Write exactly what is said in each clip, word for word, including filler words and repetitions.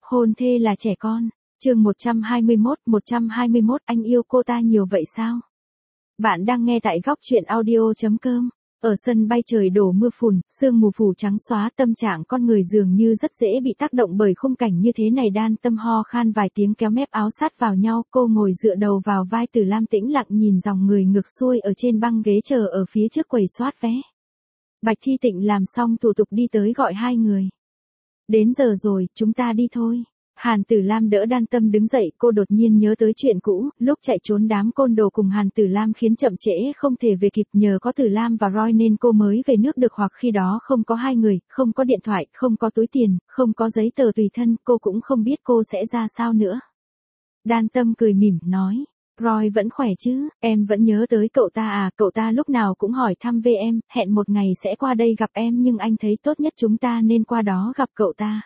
Hôn thê là trẻ con. Chương một trăm hai mươi mốt, một trăm hai mươi mốt anh yêu cô ta nhiều vậy sao? Bạn đang nghe tại góc truyện audio chấm com. Ở sân bay trời đổ mưa phùn, sương mù phủ trắng xóa, tâm trạng con người dường như rất dễ bị tác động bởi khung cảnh như thế này. Đan Tâm ho khan vài tiếng kéo mép áo sát vào nhau, cô ngồi dựa đầu vào vai Từ Lam tĩnh lặng nhìn dòng người ngược xuôi ở trên băng ghế chờ ở phía trước quầy soát vé. Bạch Thi Tịnh làm xong thủ tục đi tới gọi hai người. Đến giờ rồi, chúng ta đi thôi. Hàn Tử Lam đỡ Đan Tâm đứng dậy, cô đột nhiên nhớ tới chuyện cũ, lúc chạy trốn đám côn đồ cùng Hàn Tử Lam khiến chậm trễ không thể về kịp, nhờ có Tử Lam và Roy nên cô mới về nước được, hoặc khi đó không có hai người, không có điện thoại, không có túi tiền, không có giấy tờ tùy thân, cô cũng không biết cô sẽ ra sao nữa. Đan Tâm cười mỉm, nói, Roy vẫn khỏe chứ, em vẫn nhớ tới cậu ta à, cậu ta lúc nào cũng hỏi thăm về em, hẹn một ngày sẽ qua đây gặp em nhưng anh thấy tốt nhất chúng ta nên qua đó gặp cậu ta.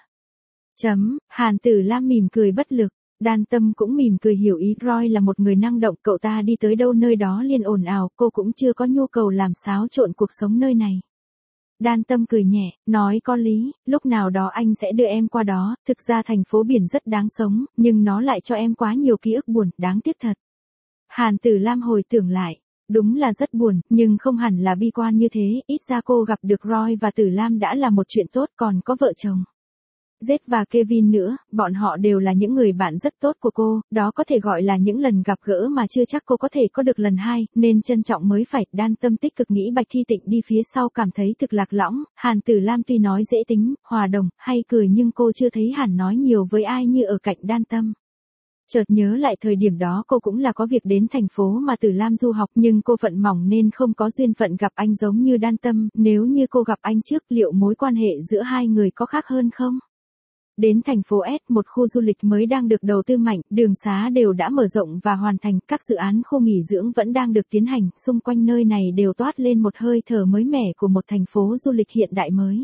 Chấm, Hàn Tử Lam mỉm cười bất lực, Đan Tâm cũng mỉm cười hiểu ý, Roy là một người năng động, cậu ta đi tới đâu nơi đó liền ồn ào, cô cũng chưa có nhu cầu làm xáo trộn cuộc sống nơi này. Đan Tâm cười nhẹ, nói có lý, lúc nào đó anh sẽ đưa em qua đó, thực ra thành phố biển rất đáng sống, nhưng nó lại cho em quá nhiều ký ức buồn, đáng tiếc thật. Hàn Tử Lam hồi tưởng lại, đúng là rất buồn, nhưng không hẳn là bi quan như thế, ít ra cô gặp được Roy và Tử Lam đã là một chuyện tốt, còn có vợ chồng Jet và Kevin nữa, bọn họ đều là những người bạn rất tốt của cô, đó có thể gọi là những lần gặp gỡ mà chưa chắc cô có thể có được lần hai, nên trân trọng mới phải. Đan Tâm tích cực nghĩ Bạch Thi Tịnh đi phía sau cảm thấy thực lạc lõng, Hàn Tử Lam tuy nói dễ tính, hòa đồng, hay cười nhưng cô chưa thấy hẳn nói nhiều với ai như ở cạnh Đan Tâm. Chợt nhớ lại thời điểm đó cô cũng là có việc đến thành phố mà Tử Lam du học, nhưng cô phận mỏng nên không có duyên phận gặp anh giống như Đan Tâm, nếu như cô gặp anh trước liệu mối quan hệ giữa hai người có khác hơn không? Đến thành phố S, một khu du lịch mới đang được đầu tư mạnh, đường xá đều đã mở rộng và hoàn thành, các dự án khu nghỉ dưỡng vẫn đang được tiến hành, xung quanh nơi này đều toát lên một hơi thở mới mẻ của một thành phố du lịch hiện đại mới.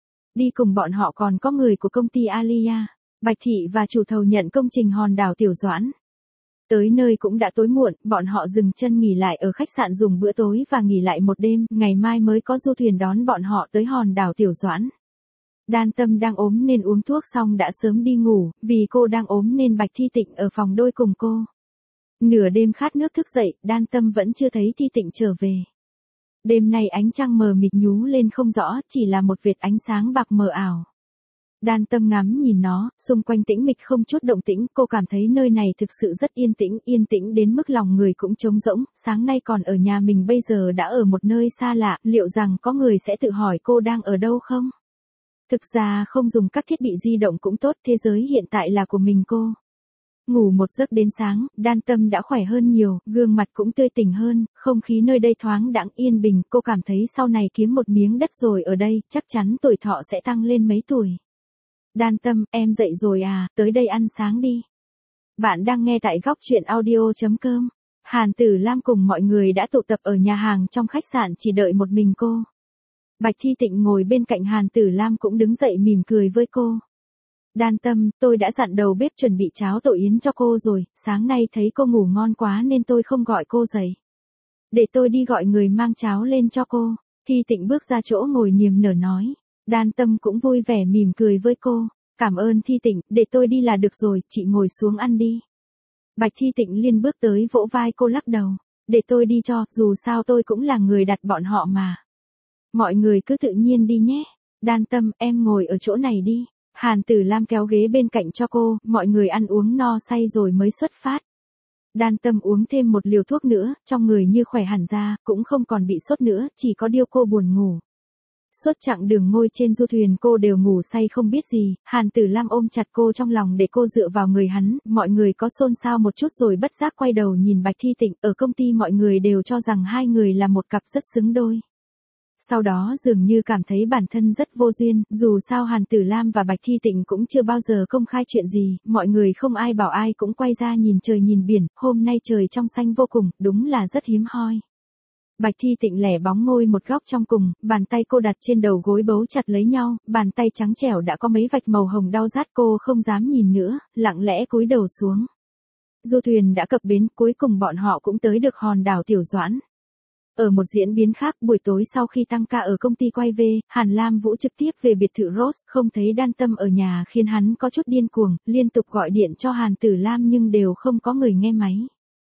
Đi cùng bọn họ còn có người của công ty Alia, Bạch Thị và chủ thầu nhận công trình hòn đảo Tiểu Doãn. Tới nơi cũng đã tối muộn, bọn họ dừng chân nghỉ lại ở khách sạn dùng bữa tối và nghỉ lại một đêm, ngày mai mới có du thuyền đón bọn họ tới hòn đảo Tiểu Doãn. Đan Tâm đang ốm nên uống thuốc xong đã sớm đi ngủ, vì cô đang ốm nên Bạch Thi Tịnh ở phòng đôi cùng cô. Nửa đêm khát nước thức dậy, Đan Tâm vẫn chưa thấy Thi Tịnh trở về. Đêm nay ánh trăng mờ mịt nhú lên không rõ, chỉ là một vệt ánh sáng bạc mờ ảo. Đan Tâm ngắm nhìn nó, xung quanh tĩnh mịch không chút động tĩnh, cô cảm thấy nơi này thực sự rất yên tĩnh, yên tĩnh đến mức lòng người cũng trống rỗng, sáng nay còn ở nhà mình bây giờ đã ở một nơi xa lạ, liệu rằng có người sẽ tự hỏi cô đang ở đâu không? Thực ra không dùng các thiết bị di động cũng tốt, thế giới hiện tại là của mình cô. Ngủ một giấc đến sáng, Đan Tâm đã khỏe hơn nhiều, gương mặt cũng tươi tỉnh hơn, không khí nơi đây thoáng đãng yên bình, cô cảm thấy sau này kiếm một miếng đất rồi ở đây, chắc chắn tuổi thọ sẽ tăng lên mấy tuổi. Đan Tâm, em dậy rồi à, tới đây ăn sáng đi. Bạn đang nghe tại góc truyện audio chấm com. Hàn Tử Lam cùng mọi người đã tụ tập ở nhà hàng trong khách sạn chỉ đợi một mình cô. Bạch Thi Tịnh ngồi bên cạnh Hàn Tử Lam cũng đứng dậy mỉm cười với cô. Đan Tâm, tôi đã dặn đầu bếp chuẩn bị cháo tổ yến cho cô rồi, sáng nay thấy cô ngủ ngon quá nên tôi không gọi cô dậy. Để tôi đi gọi người mang cháo lên cho cô. Thi Tịnh bước ra chỗ ngồi niềm nở nói. Đan Tâm cũng vui vẻ mỉm cười với cô. Cảm ơn Thi Tịnh, để tôi đi là được rồi, chị ngồi xuống ăn đi. Bạch Thi Tịnh liền bước tới vỗ vai cô lắc đầu. Để tôi đi cho, dù sao tôi cũng là người đặt bọn họ mà. Mọi người cứ tự nhiên đi nhé. Đan Tâm, em ngồi ở chỗ này đi. Hàn Tử Lam kéo ghế bên cạnh cho cô, mọi người ăn uống no say rồi mới xuất phát. Đan Tâm uống thêm một liều thuốc nữa, trong người như khỏe hẳn ra, cũng không còn bị sốt nữa, chỉ có điều cô buồn ngủ. Suốt chặng đường ngồi trên du thuyền cô đều ngủ say không biết gì, Hàn Tử Lam ôm chặt cô trong lòng để cô dựa vào người hắn, mọi người có xôn xao một chút rồi bất giác quay đầu nhìn Bạch Thi Tịnh, ở công ty mọi người đều cho rằng hai người là một cặp rất xứng đôi. Sau đó dường như cảm thấy bản thân rất vô duyên, dù sao Hàn Tử Lam và Bạch Thi Tịnh cũng chưa bao giờ công khai chuyện gì, mọi người không ai bảo ai cũng quay ra nhìn trời nhìn biển, hôm nay trời trong xanh vô cùng, đúng là rất hiếm hoi. Bạch Thi Tịnh lẻ bóng ngồi một góc trong cùng, bàn tay cô đặt trên đầu gối bấu chặt lấy nhau, bàn tay trắng trẻo đã có mấy vạch màu hồng đau rát, cô không dám nhìn nữa, lặng lẽ cúi đầu xuống. Du thuyền đã cập bến, cuối cùng bọn họ cũng tới được hòn đảo Tiểu Doãn. Ở một diễn biến khác, buổi tối sau khi tăng ca ở công ty quay về, Hàn Lam Vũ trực tiếp về biệt thự Rose, không thấy Đan Tâm ở nhà khiến hắn có chút điên cuồng, liên tục gọi điện cho Hàn Tử Lam nhưng đều không có người nghe máy.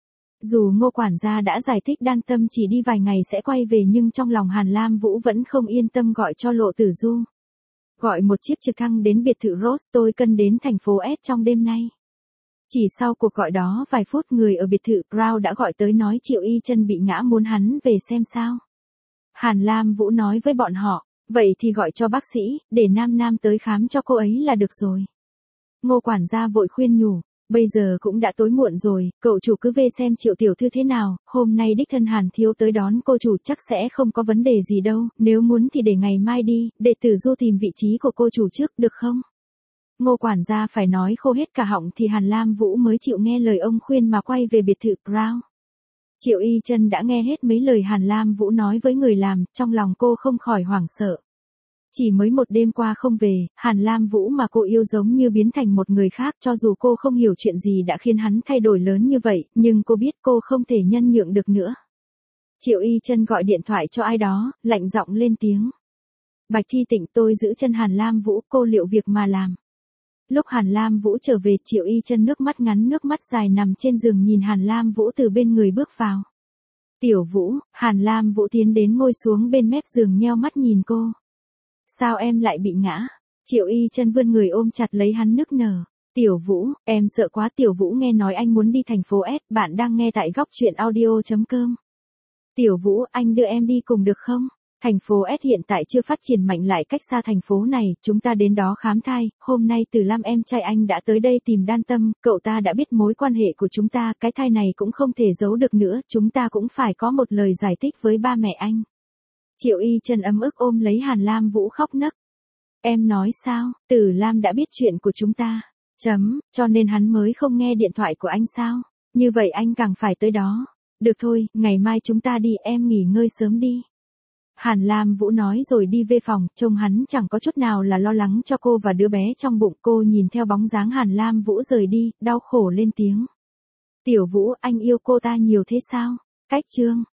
Dù Ngô quản gia đã giải thích Đan Tâm chỉ đi vài ngày sẽ quay về nhưng trong lòng Hàn Lam Vũ vẫn không yên tâm gọi cho Lộ Tử Du. Gọi một chiếc trực thăng đến biệt thự Rose, tôi cần đến thành phố S trong đêm nay. Chỉ sau cuộc gọi đó vài phút, người ở biệt thự Crown đã gọi tới nói Triệu Y Chân bị ngã, muốn hắn về xem sao. Hàn Lam Vũ nói với bọn họ, vậy thì gọi cho bác sĩ, để Nam Nam tới khám cho cô ấy là được rồi. Ngô quản gia vội khuyên nhủ, bây giờ cũng đã tối muộn rồi, cậu chủ cứ về xem Triệu tiểu thư thế nào, hôm nay đích thân Hàn thiếu tới đón cô chủ chắc sẽ không có vấn đề gì đâu, nếu muốn thì để ngày mai đi, để Tử Du tìm vị trí của cô chủ trước được không? Ngô quản gia phải nói khô hết cả họng thì Hàn Lam Vũ mới chịu nghe lời ông khuyên mà quay về biệt thự Crown. Triệu Y Chân đã nghe hết mấy lời Hàn Lam Vũ nói với người làm, trong lòng cô không khỏi hoảng sợ. Chỉ mới một đêm qua không về, Hàn Lam Vũ mà cô yêu giống như biến thành một người khác, cho dù cô không hiểu chuyện gì đã khiến hắn thay đổi lớn như vậy, nhưng cô biết cô không thể nhân nhượng được nữa. Triệu Y Chân gọi điện thoại cho ai đó, lạnh giọng lên tiếng. Bạch Thi Tịnh, tôi giữ chân Hàn Lam Vũ, cô liệu việc mà làm. Lúc Hàn Lam Vũ trở về, Triệu Y Chân nước mắt ngắn nước mắt dài nằm trên giường nhìn Hàn Lam Vũ từ bên người bước vào. Tiểu Vũ, Hàn Lam Vũ tiến đến ngồi xuống bên mép giường nheo mắt nhìn cô. Sao em lại bị ngã? Triệu Y Chân vươn người ôm chặt lấy hắn nức nở. Tiểu Vũ, em sợ quá. Tiểu Vũ nghe nói anh muốn đi thành phố S, bạn đang nghe tại góc truyện audio chấm com. Tiểu Vũ, anh đưa em đi cùng được không? Thành phố S hiện tại chưa phát triển mạnh, lại cách xa thành phố này, chúng ta đến đó khám thai, hôm nay Từ Lam em trai anh đã tới đây tìm Đan Tâm, cậu ta đã biết mối quan hệ của chúng ta, cái thai này cũng không thể giấu được nữa, chúng ta cũng phải có một lời giải thích với ba mẹ anh. Triệu Y Chân ấm ức ôm lấy Hàn Lam Vũ khóc nấc. Em nói sao, Từ Lam đã biết chuyện của chúng ta, chấm, cho nên hắn mới không nghe điện thoại của anh sao, như vậy anh càng phải tới đó. Được thôi, ngày mai chúng ta đi, em nghỉ ngơi sớm đi. Hàn Lam Vũ nói rồi đi về phòng, trông hắn chẳng có chút nào là lo lắng cho cô và đứa bé trong bụng. Cô nhìn theo bóng dáng Hàn Lam Vũ rời đi, đau khổ lên tiếng. Tiểu Vũ, anh yêu cô ta nhiều thế sao? Cách chương